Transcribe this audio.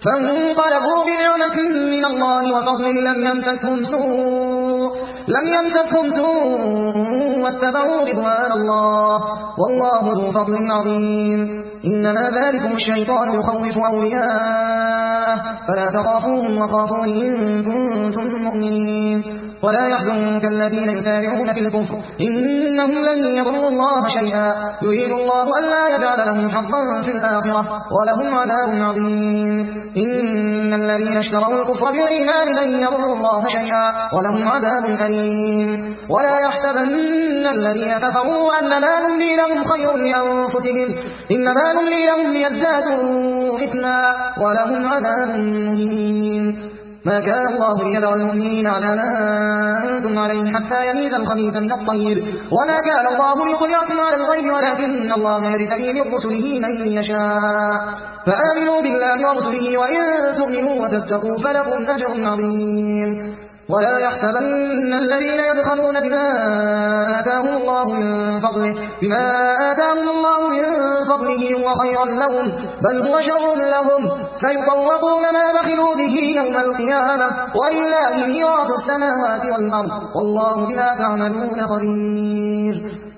فانقلبوا بنعمة من الله وفضل لم يمسسهم سوء واتبعوا رضوان الله والله ذو فضل عظيم. إنما ذلكم الشيطان يخوف أولياءه فلا تخافوهم وخافون إن كنتم مؤمنين. ولا يحزنك الذين يسارعون في الكفر إنهم لن يضروا الله شيئا يريد الله ألا يجعل لهم حظا في الآخرة ولهم عذاب عظيم. إن الذين اشتروا الكفر بالإيمان لن يضروا الله شيئا ولهم عذاب أليم. ولا يحسبن الذين كفروا أنما نملي لهم خير لأنفسهم إنما نملي لهم ليزدادوا إثما ولهم عذاب مهين. ما كان الله ليذر المؤمنين على ما أنتم عليه حتى يميز الخبيث من الطيب وما كان الله ليطلعكم على الغيب ولكن الله يرتقي من رسله من يشاء. فآمنوا بالله ورسله وإن تؤمنوا وتتقوا فلكم أجر عظيم. ولا يحسبن الذين يبخلون بما آتاهم الله من فضله هو خيرا لهم بل هو شر لهم سيطوقون ما بخلوا به يوم القيامة ولله ميراث السماوات والأرض والله بما تعملون خبير.